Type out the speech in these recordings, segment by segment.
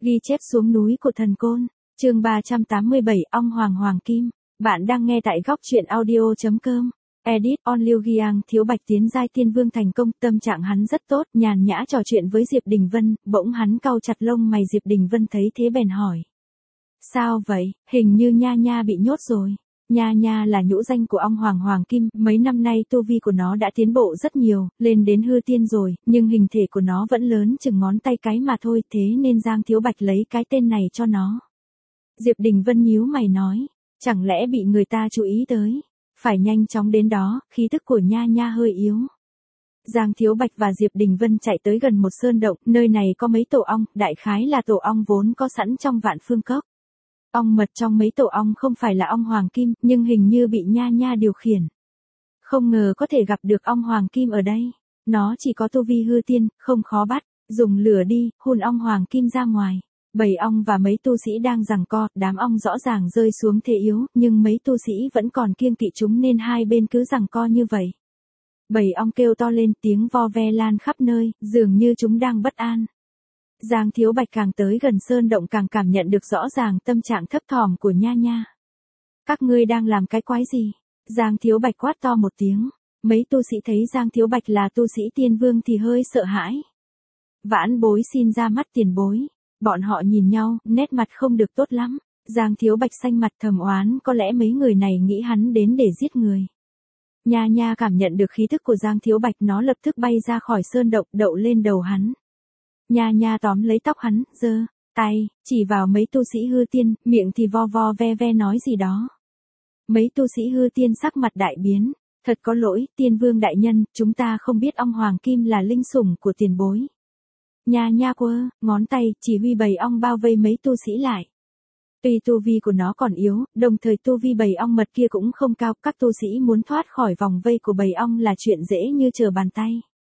Ghi chép xuống núi của thần côn, chương 387 ong hoàng hoàng kim. Bạn đang nghe tại góc truyện audio.com. Edit on Liêu Giang Thiếu Bạch tiến giai tiên vương thành công, tâm trạng hắn rất tốt, nhàn nhã trò chuyện với Diệp Đình Vân, bỗng hắn cau chặt lông mày. Diệp Đình Vân thấy thế bèn hỏi. Sao vậy, hình như Nha Nha bị nhốt rồi. Nha Nha là nhũ danh của ong hoàng hoàng kim, mấy năm nay tu vi của nó đã tiến bộ rất nhiều, lên đến hư tiên rồi, nhưng hình thể của nó vẫn lớn chừng ngón tay cái mà thôi, thế nên Giang Thiếu Bạch lấy cái tên này cho nó. Diệp Đình Vân nhíu mày nói, chẳng lẽ bị người ta chú ý tới, phải nhanh chóng đến đó, khí tức của Nha Nha hơi yếu. Giang Thiếu Bạch và Diệp Đình Vân chạy tới gần một sơn động, nơi này có mấy tổ ong, đại khái là tổ ong vốn có sẵn trong Vạn Phương Cốc. Ong mật trong mấy tổ ong không phải là ong hoàng kim, nhưng hình như bị Nha Nha điều khiển. Không ngờ có thể gặp được ong hoàng kim ở đây. Nó chỉ có tu vi hư tiên, không khó bắt, dùng lửa đi, hun ong hoàng kim ra ngoài. Bầy ong và mấy tu sĩ đang giằng co, đám ong rõ ràng rơi xuống thế yếu, nhưng mấy tu sĩ vẫn còn kiêng kỵ chúng nên hai bên cứ giằng co như vậy. Bầy ong kêu to lên, tiếng vo ve lan khắp nơi, dường như chúng đang bất an. Giang Thiếu Bạch càng tới gần sơn động càng cảm nhận được rõ ràng tâm trạng thấp thỏm của Nha Nha. Các ngươi đang làm cái quái gì? Giang Thiếu Bạch quát to một tiếng. Mấy tu sĩ thấy Giang Thiếu Bạch là tu sĩ tiên vương thì hơi sợ hãi. Vãn bối xin ra mắt tiền bối. Bọn họ nhìn nhau, nét mặt không được tốt lắm. Giang Thiếu Bạch xanh mặt thầm oán, có lẽ mấy người này nghĩ hắn đến để giết người. Nha Nha cảm nhận được khí thức của Giang Thiếu Bạch, nó lập tức bay ra khỏi sơn động, đậu lên đầu hắn. Nha Nha tóm lấy tóc hắn, giơ tay chỉ vào mấy tu sĩ hư tiên, miệng thì vo vo ve ve nói gì đó. Mấy tu sĩ hư tiên sắc mặt đại biến, thật có lỗi, tiên vương đại nhân, chúng ta không biết ong hoàng kim là linh sủng của tiền bối. Nha Nha quơ ngón tay, chỉ huy bầy ong bao vây mấy tu sĩ lại. Tuy tu vi của nó còn yếu, đồng thời tu vi bầy ong mật kia cũng không cao, các tu sĩ muốn thoát khỏi vòng vây của bầy ong là chuyện dễ như trở bàn tay.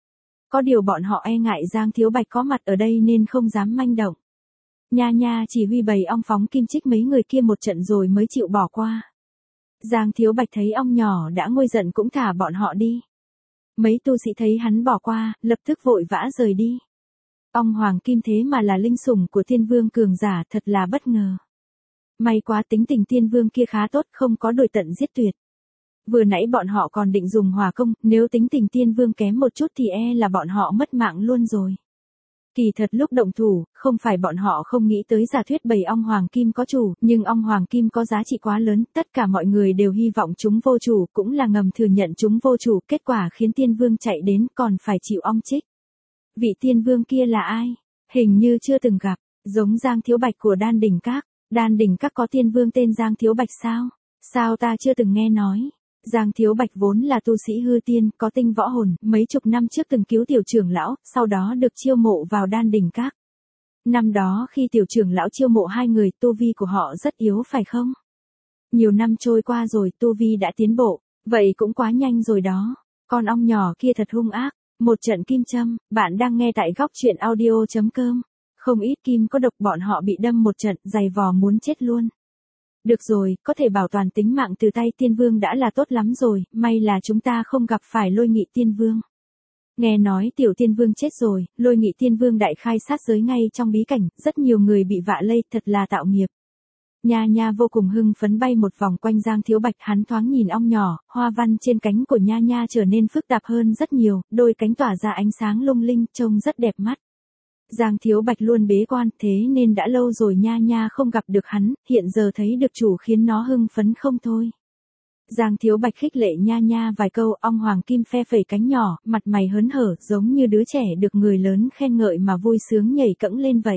Có điều bọn họ e ngại Giang Thiếu Bạch có mặt ở đây nên không dám manh động. Nha Nha chỉ huy bầy ong phóng kim chích mấy người kia một trận rồi mới chịu bỏ qua. Giang Thiếu Bạch thấy ong nhỏ đã nguôi giận cũng thả bọn họ đi. Mấy tu sĩ thấy hắn bỏ qua, lập tức vội vã rời đi. Ong hoàng kim thế mà là linh sủng của tiên vương cường giả, thật là bất ngờ. May quá tính tình tiên vương kia khá tốt, không có đuổi tận giết tuyệt. Vừa nãy bọn họ còn định dùng hỏa công, nếu tính tình tiên vương kém một chút thì e là bọn họ mất mạng luôn rồi. Kỳ thật lúc động thủ, không phải bọn họ không nghĩ tới giả thuyết bầy ong hoàng kim có chủ, nhưng ong hoàng kim có giá trị quá lớn, tất cả mọi người đều hy vọng chúng vô chủ, cũng là ngầm thừa nhận chúng vô chủ, kết quả khiến tiên vương chạy đến còn phải chịu ong chích. Vị tiên vương kia là ai? Hình như chưa từng gặp, giống Giang Thiếu Bạch của Đan Đỉnh Các. Đan Đỉnh Các có tiên vương tên Giang Thiếu Bạch sao? Sao ta chưa từng nghe nói? Giang Thiếu Bạch vốn là tu sĩ hư tiên, có tinh võ hồn, mấy chục năm trước từng cứu tiểu trưởng lão, sau đó được chiêu mộ vào Đan Đỉnh Các. Năm đó khi tiểu trưởng lão chiêu mộ hai người, tu vi của họ rất yếu phải không? Nhiều năm trôi qua rồi, tu vi đã tiến bộ, vậy cũng quá nhanh rồi đó. Con ong nhỏ kia thật hung ác, một trận kim châm, bạn đang nghe tại góc truyện audio.com. Không ít kim có độc, bọn họ bị đâm một trận, dày vò muốn chết luôn. Được rồi, có thể bảo toàn tính mạng từ tay tiên vương đã là tốt lắm rồi, may là chúng ta không gặp phải Lôi Nghị tiên vương. Nghe nói tiểu tiên vương chết rồi, Lôi Nghị tiên vương đại khai sát giới ngay trong bí cảnh, rất nhiều người bị vạ lây, thật là tạo nghiệp. Nha Nha vô cùng hưng phấn bay một vòng quanh Giang Thiếu Bạch, hắn thoáng nhìn ong nhỏ, hoa văn trên cánh của Nha Nha trở nên phức tạp hơn rất nhiều, đôi cánh tỏa ra ánh sáng lung linh, trông rất đẹp mắt. Giang Thiếu Bạch luôn bế quan, thế nên đã lâu rồi Nha Nha không gặp được hắn, hiện giờ thấy được chủ khiến nó hưng phấn không thôi. Giang Thiếu Bạch khích lệ Nha Nha vài câu, ong hoàng kim phe phẩy cánh nhỏ, mặt mày hớn hở, giống như đứa trẻ được người lớn khen ngợi mà vui sướng nhảy cẫng lên vậy.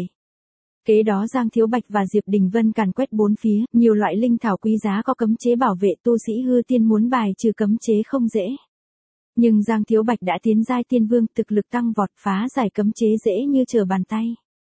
Kế đó Giang Thiếu Bạch và Diệp Đình Vân càn quét bốn phía, nhiều loại linh thảo quý giá có cấm chế bảo vệ, tu sĩ hư tiên muốn bài trừ cấm chế không dễ. Nhưng Giang Thiếu Bạch đã tiến giai tiên vương, thực lực tăng vọt, phá giải cấm chế dễ như trở bàn tay.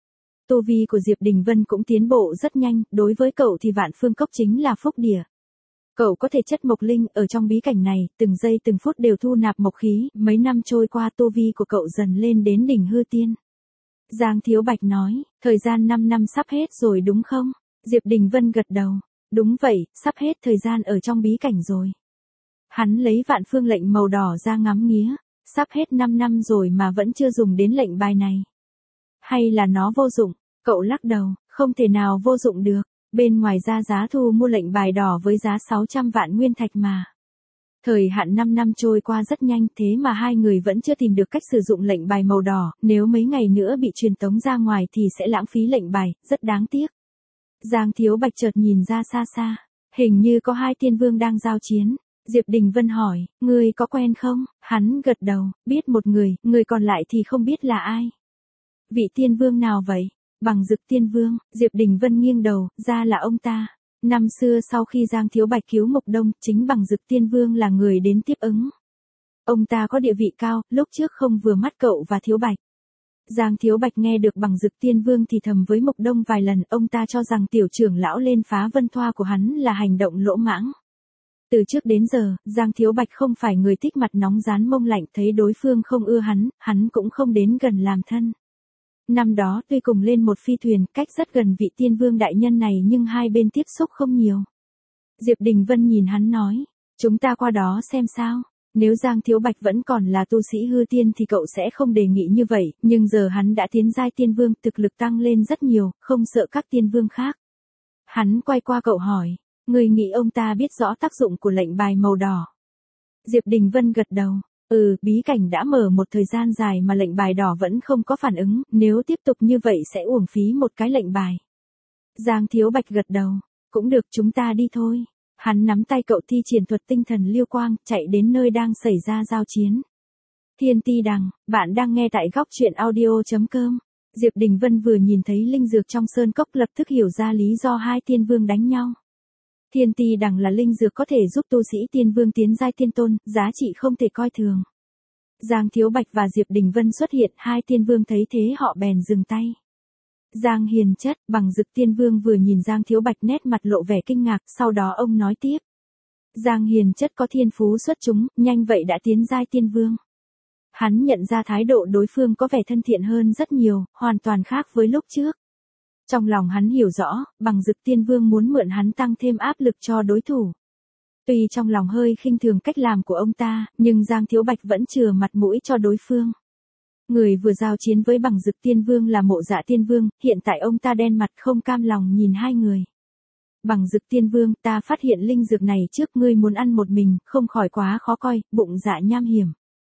Tu vi của Diệp Đình Vân cũng tiến bộ rất nhanh, đối với cậu thì Vạn Phương Cốc chính là phúc địa. Cậu có thể chất mộc linh, ở trong bí cảnh này, từng giây từng phút đều thu nạp mộc khí, mấy năm trôi qua tu vi của cậu dần lên đến đỉnh hư tiên. Giang Thiếu Bạch nói, thời gian 5 năm sắp hết rồi đúng không? Diệp Đình Vân gật đầu, đúng vậy, sắp hết thời gian ở trong bí cảnh rồi. Hắn lấy Vạn Phương lệnh màu đỏ ra ngắm nghía, sắp hết 5 năm rồi mà vẫn chưa dùng đến lệnh bài này. Hay là nó vô dụng? Cậu lắc đầu, không thể nào vô dụng được, bên ngoài ra giá thu mua lệnh bài đỏ với giá 600 vạn nguyên thạch mà. Thời hạn 5 năm trôi qua rất nhanh, thế mà hai người vẫn chưa tìm được cách sử dụng lệnh bài màu đỏ, nếu mấy ngày nữa bị truyền tống ra ngoài thì sẽ lãng phí lệnh bài, rất đáng tiếc. Giang Thiếu Bạch chợt nhìn ra xa xa, hình như có hai tiên vương đang giao chiến. Diệp Đình Vân hỏi, ngươi có quen không? Hắn gật đầu, biết một người còn lại thì không biết là ai. Vị tiên vương nào vậy? Bằng Dực tiên vương. Diệp Đình Vân nghiêng đầu, ra là ông ta. Năm xưa sau khi Giang Thiếu Bạch cứu Mộc Đông, chính Bằng Dực tiên vương là người đến tiếp ứng. Ông ta có địa vị cao, lúc trước không vừa mắt cậu và Thiếu Bạch. Giang Thiếu Bạch nghe được Bằng Dực tiên vương thì thầm với Mộc Đông vài lần, ông ta cho rằng tiểu trưởng lão lên phá vân thoa của hắn là hành động lỗ mãng. Từ trước đến giờ, Giang Thiếu Bạch không phải người thích mặt nóng rán mông lạnh, thấy đối phương không ưa hắn cũng không đến gần làm thân. Năm đó tuy cùng lên một phi thuyền, cách rất gần vị tiên vương đại nhân này nhưng hai bên tiếp xúc không nhiều. Diệp Đình Vân nhìn hắn nói, chúng ta qua đó xem sao. Nếu Giang Thiếu Bạch vẫn còn là tu sĩ hư tiên thì cậu sẽ không đề nghị như vậy, nhưng giờ hắn đã tiến giai tiên vương, thực lực tăng lên rất nhiều, không sợ các tiên vương khác. Hắn quay qua cậu hỏi, người nghĩ ông ta biết rõ tác dụng của lệnh bài màu đỏ. Diệp Đình Vân gật đầu, bí cảnh đã mở một thời gian dài mà lệnh bài đỏ vẫn không có phản ứng, nếu tiếp tục như vậy sẽ uổng phí một cái lệnh bài. Giang Thiếu Bạch gật đầu, cũng được, chúng ta đi thôi. Hắn nắm tay cậu thi triển thuật tinh thần liêu quang, chạy đến nơi đang xảy ra giao chiến. Thiên Ti Đằng, bạn đang nghe tại góc truyện audio.com. Diệp Đình Vân vừa nhìn thấy linh dược trong sơn cốc lập tức hiểu ra lý do hai tiên vương đánh nhau. Thiên Ti Đằng là linh dược có thể giúp tu sĩ tiên vương tiến giai tiên tôn, giá trị không thể coi thường. Giang Thiếu Bạch và Diệp Đình Vân xuất hiện, hai tiên vương thấy thế họ bèn dừng tay. Giang Hiền Chất, Bằng Dực tiên vương vừa nhìn Giang Thiếu Bạch nét mặt lộ vẻ kinh ngạc, sau đó ông nói tiếp. Giang Hiền Chất có thiên phú xuất chúng, nhanh vậy đã tiến giai tiên vương. Hắn nhận ra thái độ đối phương có vẻ thân thiện hơn rất nhiều, hoàn toàn khác với lúc trước. Trong lòng hắn hiểu rõ, Bằng Dực tiên vương muốn mượn hắn tăng thêm áp lực cho đối thủ. Tuy trong lòng hơi khinh thường cách làm của ông ta, nhưng Giang Thiếu Bạch vẫn chừa mặt mũi cho đối phương. Người vừa giao chiến với Bằng Dực tiên vương là Mộ Dạ tiên vương, hiện tại ông ta đen mặt không cam lòng nhìn hai người. Bằng Dực tiên vương, ta phát hiện linh dược này trước, ngươi muốn ăn một mình, không khỏi quá khó coi, bụng dạ nham hiểm.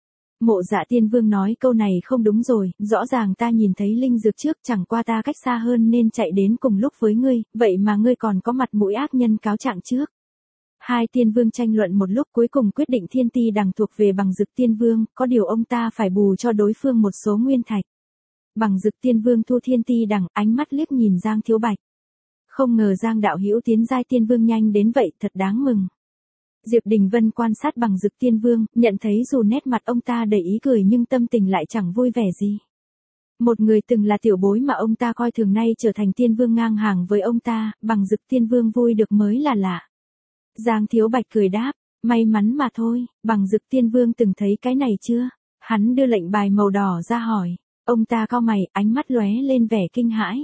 Mộ Dạ tiên vương nói câu này không đúng rồi, rõ ràng ta nhìn thấy linh dược trước, chẳng qua ta cách xa hơn nên chạy đến cùng lúc với ngươi, vậy mà ngươi còn có mặt mũi ác nhân cáo trạng trước. Hai tiên vương tranh luận một lúc cuối cùng quyết định Thiên Ti Đằng thuộc về Bằng Dực tiên vương, có điều ông ta phải bù cho đối phương một số nguyên thạch. Bằng Dực tiên vương thu Thiên Ti Đằng, ánh mắt liếc nhìn Giang Thiếu Bạch. Không ngờ Giang đạo hữu tiến giai tiên vương nhanh đến vậy, thật đáng mừng. Diệp Đình Vân quan sát Bằng Dực tiên vương, nhận thấy dù nét mặt ông ta đầy ý cười nhưng tâm tình lại chẳng vui vẻ gì. Một người từng là tiểu bối mà ông ta coi thường nay trở thành tiên vương ngang hàng với ông ta, Bằng Dực tiên vương vui được mới là lạ. Giang Thiếu Bạch cười đáp, may mắn mà thôi, Bằng Dực tiên vương từng thấy cái này chưa? Hắn đưa lệnh bài màu đỏ ra hỏi, ông ta cau mày, ánh mắt lóe lên vẻ kinh hãi.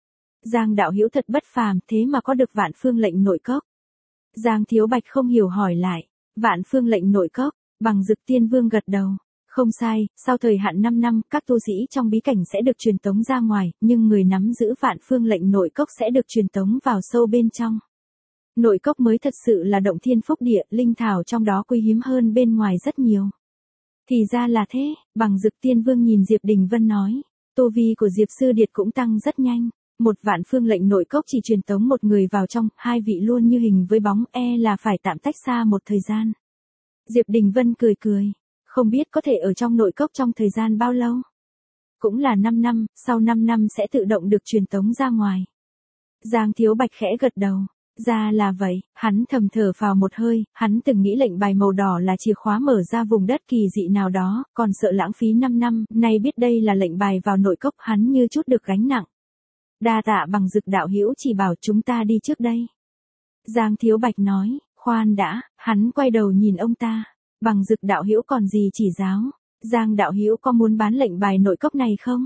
Giang đạo hữu thật bất phàm, thế mà có được Vạn Phương lệnh nội cốc. Giang Thiếu Bạch không hiểu hỏi lại, Vạn Phương lệnh nội cốc, Bằng Dực tiên vương gật đầu. Không sai, sau thời hạn 5 năm, các tu sĩ trong bí cảnh sẽ được truyền tống ra ngoài, nhưng người nắm giữ Vạn Phương lệnh nội cốc sẽ được truyền tống vào sâu bên trong. Nội cốc mới thật sự là động thiên phúc địa, linh thảo trong đó quý hiếm hơn bên ngoài rất nhiều. Thì ra là thế, Bằng Dực tiên vương nhìn Diệp Đình Vân nói, tu vi của Diệp Sư Điệt cũng tăng rất nhanh. Một Vạn Phương lệnh nội cốc chỉ truyền tống một người vào trong, hai vị luôn như hình với bóng, là phải tạm tách xa một thời gian. Diệp Đình Vân cười cười, không biết có thể ở trong nội cốc trong thời gian bao lâu. Cũng là 5 năm, sau 5 năm sẽ tự động được truyền tống ra ngoài. Giang Thiếu Bạch khẽ gật đầu. Ra là vậy, hắn thầm thở phào một hơi, hắn từng nghĩ lệnh bài màu đỏ là chìa khóa mở ra vùng đất kỳ dị nào đó, còn sợ lãng phí 5 năm, nay biết đây là lệnh bài vào nội cốc, hắn như chút được gánh nặng. Đa tạ Bằng Dực đạo hữu chỉ bảo chúng ta đi trước đây. Giang Thiếu Bạch nói, khoan đã, hắn quay đầu nhìn ông ta, Bằng Dực đạo hữu còn gì chỉ giáo, Giang đạo hữu có muốn bán lệnh bài nội cốc này không?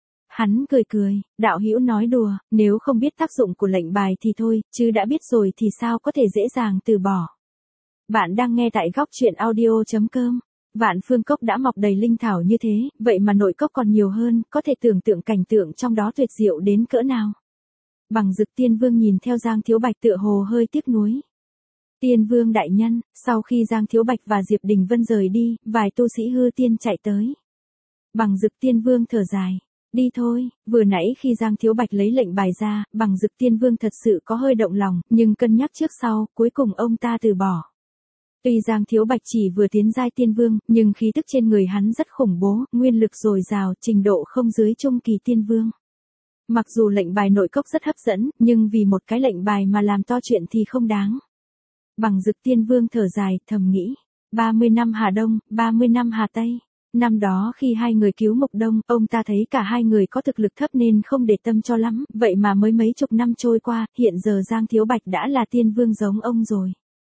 Hắn cười cười, đạo hữu nói đùa, nếu không biết tác dụng của lệnh bài thì thôi, chứ đã biết rồi thì sao có thể dễ dàng từ bỏ. Bạn đang nghe tại góc truyện audio.com. Vạn Phương Cốc đã mọc đầy linh thảo như thế, vậy mà nội cốc còn nhiều hơn, có thể tưởng tượng cảnh tượng trong đó tuyệt diệu đến cỡ nào. Bằng Dực Tiên Vương nhìn theo Giang Thiếu Bạch tựa hồ hơi tiếc nuối. Tiên Vương đại nhân, sau khi Giang Thiếu Bạch và Diệp Đình Vân rời đi, vài tu sĩ hư tiên chạy tới. Bằng Dực Tiên Vương thở dài. Đi thôi, vừa nãy khi Giang Thiếu Bạch lấy lệnh bài ra, Bằng Dực Tiên Vương thật sự có hơi động lòng, nhưng cân nhắc trước sau, cuối cùng ông ta từ bỏ. Tuy Giang Thiếu Bạch chỉ vừa tiến giai tiên vương, nhưng khí tức trên người hắn rất khủng bố, nguyên lực dồi dào, trình độ không dưới trung kỳ tiên vương. Mặc dù lệnh bài nội cốc rất hấp dẫn, nhưng vì một cái lệnh bài mà làm to chuyện thì không đáng. Bằng Dực Tiên Vương thở dài, thầm nghĩ, 30 năm Hà Đông, 30 năm Hà Tây. Năm đó khi hai người cứu Mộc Đông, ông ta thấy cả hai người có thực lực thấp nên không để tâm cho lắm, vậy mà mới mấy chục năm trôi qua, hiện giờ Giang Thiếu Bạch đã là tiên vương giống ông rồi.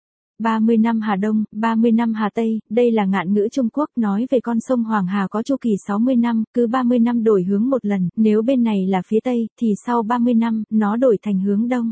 30 năm Hà Đông, 30 năm Hà Tây, đây là ngạn ngữ Trung Quốc nói về con sông Hoàng Hà có chu kỳ 60 năm, cứ 30 năm đổi hướng một lần, nếu bên này là phía Tây, thì sau 30 năm, nó đổi thành hướng Đông.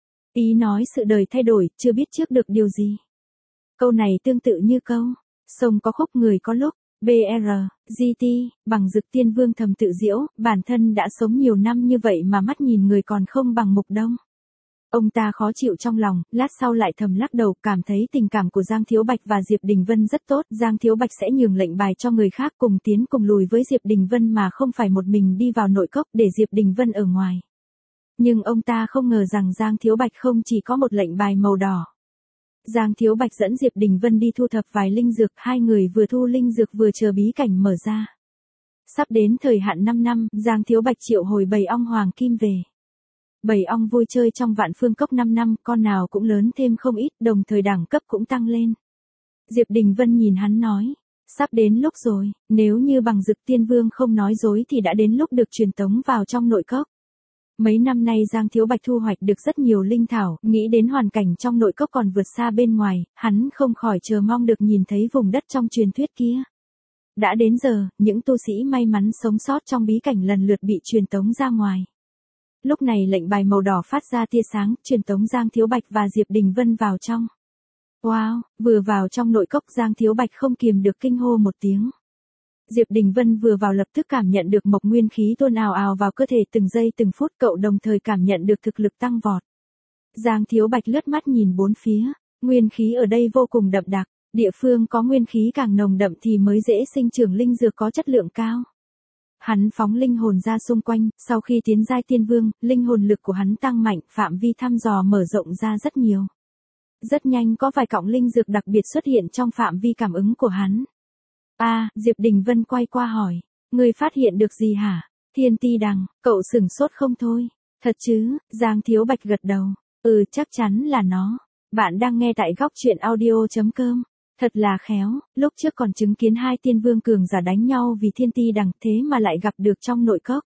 Ý nói sự đời thay đổi, chưa biết trước được điều gì. Câu này tương tự như câu, sông có khúc người có lúc. BR, GT, Bằng Dực Tiên Vương thầm tự giễu, bản thân đã sống nhiều năm như vậy mà mắt nhìn người còn không bằng Mộc Đông. Ông ta khó chịu trong lòng, lát sau lại thầm lắc đầu, cảm thấy tình cảm của Giang Thiếu Bạch và Diệp Đình Vân rất tốt, Giang Thiếu Bạch sẽ nhường lệnh bài cho người khác cùng tiến cùng lùi với Diệp Đình Vân mà không phải một mình đi vào nội cốc để Diệp Đình Vân ở ngoài. Nhưng ông ta không ngờ rằng Giang Thiếu Bạch không chỉ có một lệnh bài màu đỏ. Giang Thiếu Bạch dẫn Diệp Đình Vân đi thu thập vài linh dược, hai người vừa thu linh dược vừa chờ bí cảnh mở ra. Sắp đến thời hạn 5 năm, Giang Thiếu Bạch triệu hồi bầy ong hoàng kim về. Bầy ong vui chơi trong Vạn Phương Cốc 5 năm, con nào cũng lớn thêm không ít, đồng thời đẳng cấp cũng tăng lên. Diệp Đình Vân nhìn hắn nói, sắp đến lúc rồi, nếu như Bằng Dực Tiên Vương không nói dối thì đã đến lúc được truyền tống vào trong nội cốc. Mấy năm nay Giang Thiếu Bạch thu hoạch được rất nhiều linh thảo, nghĩ đến hoàn cảnh trong nội cốc còn vượt xa bên ngoài, hắn không khỏi chờ mong được nhìn thấy vùng đất trong truyền thuyết kia. Đã đến giờ, những tu sĩ may mắn sống sót trong bí cảnh lần lượt bị truyền tống ra ngoài. Lúc này lệnh bài màu đỏ phát ra tia sáng, truyền tống Giang Thiếu Bạch và Diệp Đình Vân vào trong. Wow, vừa vào trong nội cốc Giang Thiếu Bạch không kiềm được kinh hô một tiếng. Diệp Đình Vân vừa vào lập tức cảm nhận được mộc nguyên khí tuôn ào ào vào cơ thể từng giây từng phút, cậu đồng thời cảm nhận được thực lực tăng vọt. Giang Thiếu Bạch lướt mắt nhìn bốn phía, nguyên khí ở đây vô cùng đậm đặc, địa phương có nguyên khí càng nồng đậm thì mới dễ sinh trưởng linh dược có chất lượng cao. Hắn phóng linh hồn ra xung quanh, sau khi tiến giai tiên vương, linh hồn lực của hắn tăng mạnh, phạm vi thăm dò mở rộng ra rất nhiều. Rất nhanh có vài cọng linh dược đặc biệt xuất hiện trong phạm vi cảm ứng của hắn. Diệp Đình Vân quay qua hỏi, ngươi phát hiện được gì hả? Thiên ti đằng, cậu sửng sốt không thôi. Thật chứ? Giang Thiếu Bạch gật đầu. Chắc chắn là nó. Bạn đang nghe tại góc truyện audio.com. Thật là khéo, lúc trước còn chứng kiến hai tiên vương cường giả đánh nhau vì thiên ti đằng, thế mà lại gặp được trong nội cốc.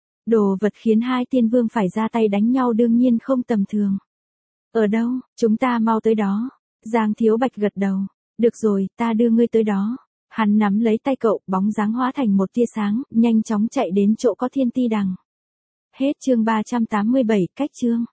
Đồ vật khiến hai tiên vương phải ra tay đánh nhau đương nhiên không tầm thường. Ở đâu? Chúng ta mau tới đó. Giang Thiếu Bạch gật đầu. Được rồi, ta đưa ngươi tới đó. Hắn nắm lấy tay cậu, bóng dáng hóa thành một tia sáng, nhanh chóng chạy đến chỗ có thiên ti đằng. Hết chương 387, cách chương.